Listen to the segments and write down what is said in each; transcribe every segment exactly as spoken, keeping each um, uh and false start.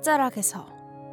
끝자락에서.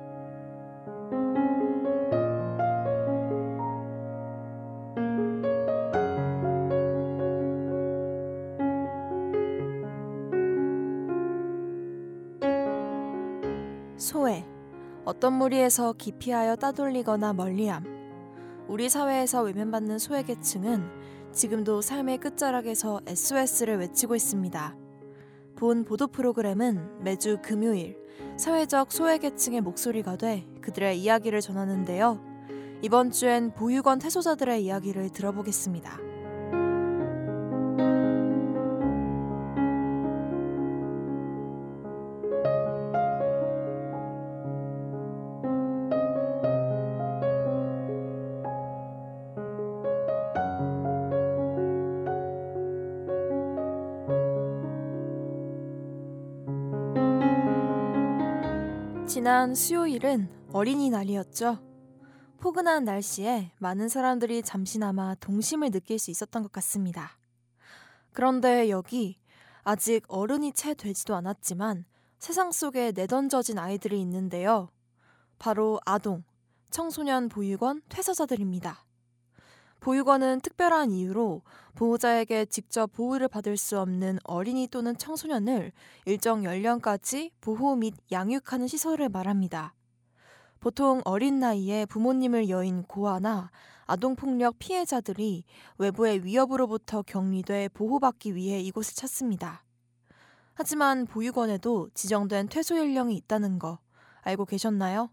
소외, 어떤 무리에서 기피하여 따돌리거나 멀리함. 우리 사회에서 외면받는 소외계층은 지금도 삶의 끝자락에서 에스오에스를 외치고 있습니다. 본 보도 프로그램은 매주 금요일 사회적 소외계층의 목소리가 돼 그들의 이야기를 전하는데요. 이번 주엔 보육원 퇴소자들의 이야기를 들어보겠습니다. 지난 수요일은 어린이날이었죠. 포근한 날씨에 많은 사람들이 잠시나마 동심을 느낄 수 있었던 것 같습니다. 그런데 여기 아직 어른이 채 되지도 않았지만 세상 속에 내던져진 아이들이 있는데요. 바로 아동, 청소년 보육원 퇴소자들입니다. 보육원은 특별한 이유로 보호자에게 직접 보호를 받을 수 없는 어린이 또는 청소년을 일정 연령까지 보호 및 양육하는 시설을 말합니다. 보통 어린 나이에 부모님을 여인 고아나 아동폭력 피해자들이 외부의 위협으로부터 격리돼 보호받기 위해 이곳을 찾습니다. 하지만 보육원에도 지정된 퇴소 연령이 있다는 거 알고 계셨나요?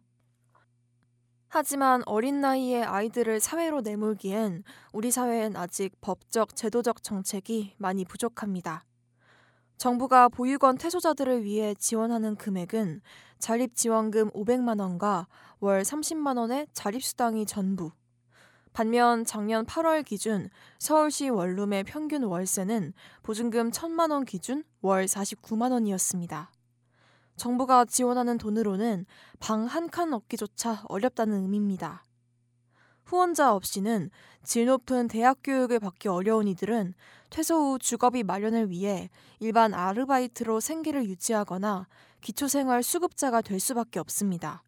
하지만 어린 나이에 아이들을 사회로 내몰기엔 우리 사회엔 아직 법적, 제도적 정책이 많이 부족합니다. 정부가 보육원 퇴소자들을 위해 지원하는 금액은 자립지원금 오백만 원과 월 삼십만 원의 자립수당이 전부. 반면 작년 팔월 기준 서울시 원룸의 평균 월세는 보증금 천만 원 기준 월 사십구만 원이었습니다. 정부가 지원하는 돈으로는 방 한 칸 얻기조차 어렵다는 의미입니다. 후원자 없이는 질 높은 대학 교육을 받기 어려운 이들은 퇴소 후 주거비 마련을 위해 일반 아르바이트로 생계를 유지하거나 기초생활 수급자가 될 수밖에 없습니다.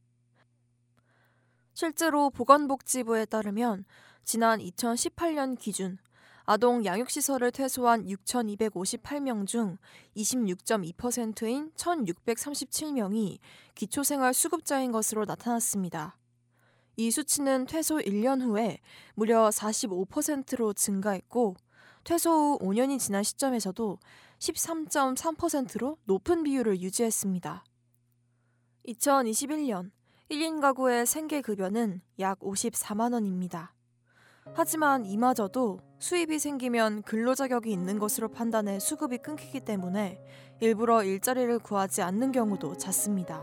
실제로 보건복지부에 따르면 지난 이천십팔 년 기준 아동 양육시설을 퇴소한 육천이백오십팔 명 중 이십육 점 이 퍼센트인 천육백삼십칠 명이 기초생활 수급자인 것으로 나타났습니다. 이 수치는 퇴소 일 년 후에 무려 사십오 퍼센트로 증가했고 퇴소 후 오 년이 지난 시점에서도 십삼 점 삼 퍼센트로 높은 비율을 유지했습니다. 이천이십일 년 일 인 가구의 생계급여는 약 오십사만 원입니다. 하지만 이마저도 수입이 생기면 근로자격이 있는 것으로 판단해 수급이 끊기기 때문에 일부러 일자리를 구하지 않는 경우도 잦습니다.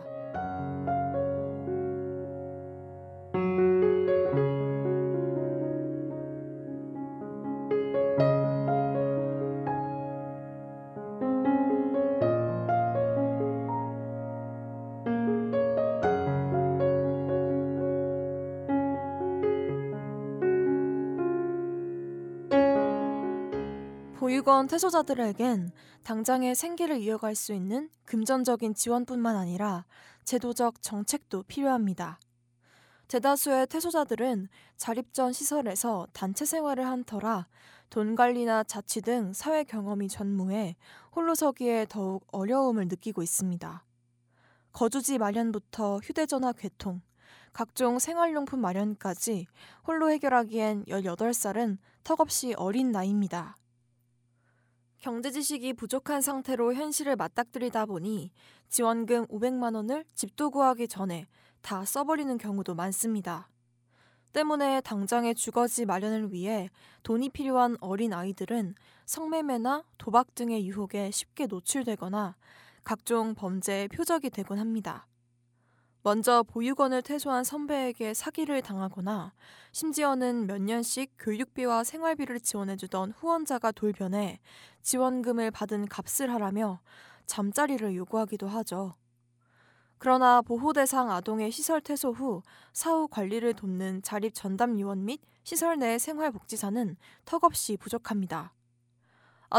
보육원 퇴소자들에겐 당장의 생계를 이어갈 수 있는 금전적인 지원뿐만 아니라 제도적 정책도 필요합니다. 대다수의 퇴소자들은 자립 전 시설에서 단체 생활을 한 터라 돈 관리나 자취 등 사회 경험이 전무해 홀로 서기에 더욱 어려움을 느끼고 있습니다. 거주지 마련부터 휴대전화 개통, 각종 생활용품 마련까지 홀로 해결하기엔 열여덟 살은 턱없이 어린 나이입니다. 경제 지식이 부족한 상태로 현실을 맞닥뜨리다 보니 지원금 오백만 원을 집도 구하기 전에 다 써버리는 경우도 많습니다. 때문에 당장의 주거지 마련을 위해 돈이 필요한 어린 아이들은 성매매나 도박 등의 유혹에 쉽게 노출되거나 각종 범죄의 표적이 되곤 합니다. 먼저 보육원을 퇴소한 선배에게 사기를 당하거나 심지어는 몇 년씩 교육비와 생활비를 지원해주던 후원자가 돌변해 지원금을 받은 값을 하라며 잠자리를 요구하기도 하죠. 그러나 보호 대상 아동의 시설 퇴소 후 사후 관리를 돕는 자립 전담 요원 및 시설 내 생활복지사는 턱없이 부족합니다.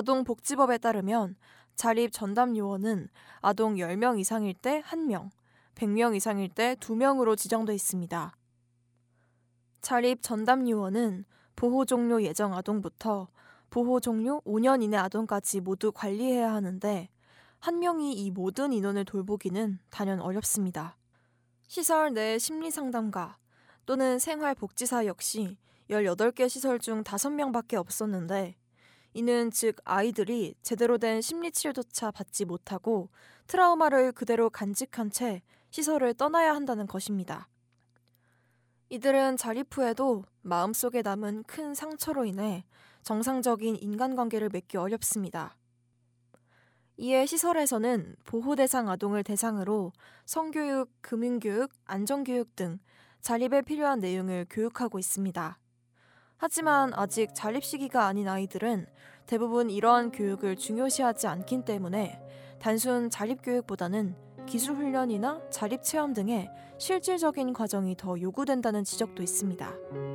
아동복지법에 따르면 자립 전담 요원은 아동 열 명 이상일 때 한 명, 백 명 이상일 때 두 명으로 지정돼 있습니다. 자립 전담 요원은 보호 종료 예정 아동부터 보호 종료 오 년 이내 아동까지 모두 관리해야 하는데 한 명이 이 모든 인원을 돌보기는 단연 어렵습니다. 시설 내 심리상담가 또는 생활복지사 역시 열여덟 개 시설 중 다섯 명밖에 없었는데 이는 즉 아이들이 제대로 된 심리치료조차 받지 못하고 트라우마를 그대로 간직한 채 시설을 떠나야 한다는 것입니다. 이들은 자립 후에도 마음속에 남은 큰 상처로 인해 정상적인 인간관계를 맺기 어렵습니다. 이에 시설에서는 보호대상 아동을 대상으로 성교육, 금융교육, 안전교육 등 자립에 필요한 내용을 교육하고 있습니다. 하지만 아직 자립 시기가 아닌 아이들은 대부분 이러한 교육을 중요시하지 않기 때문에 단순 자립교육보다는 기술훈련이나 자립체험 등의 실질적인 과정이 더 요구된다는 지적도 있습니다.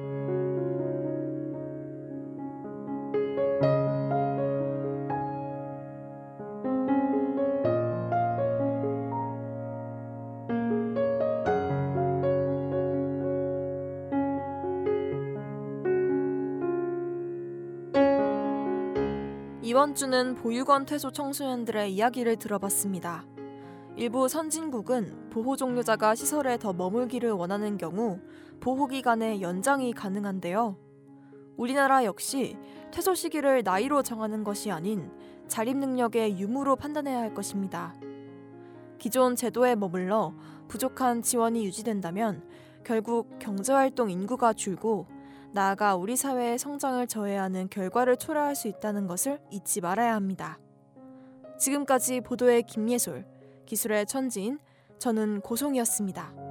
이번 주는 보육원 퇴소 청소년들의 이야기를 들어봤습니다. 일부 선진국은 보호 종료자가 시설에 더 머물기를 원하는 경우 보호기간의 연장이 가능한데요. 우리나라 역시 퇴소 시기를 나이로 정하는 것이 아닌 자립 능력의 유무로 판단해야 할 것입니다. 기존 제도에 머물러 부족한 지원이 유지된다면 결국 경제활동 인구가 줄고 나아가 우리 사회의 성장을 저해하는 결과를 초래할 수 있다는 것을 잊지 말아야 합니다. 지금까지 보도의 김예솔, 기술의 천지인, 저는 고송이었습니다.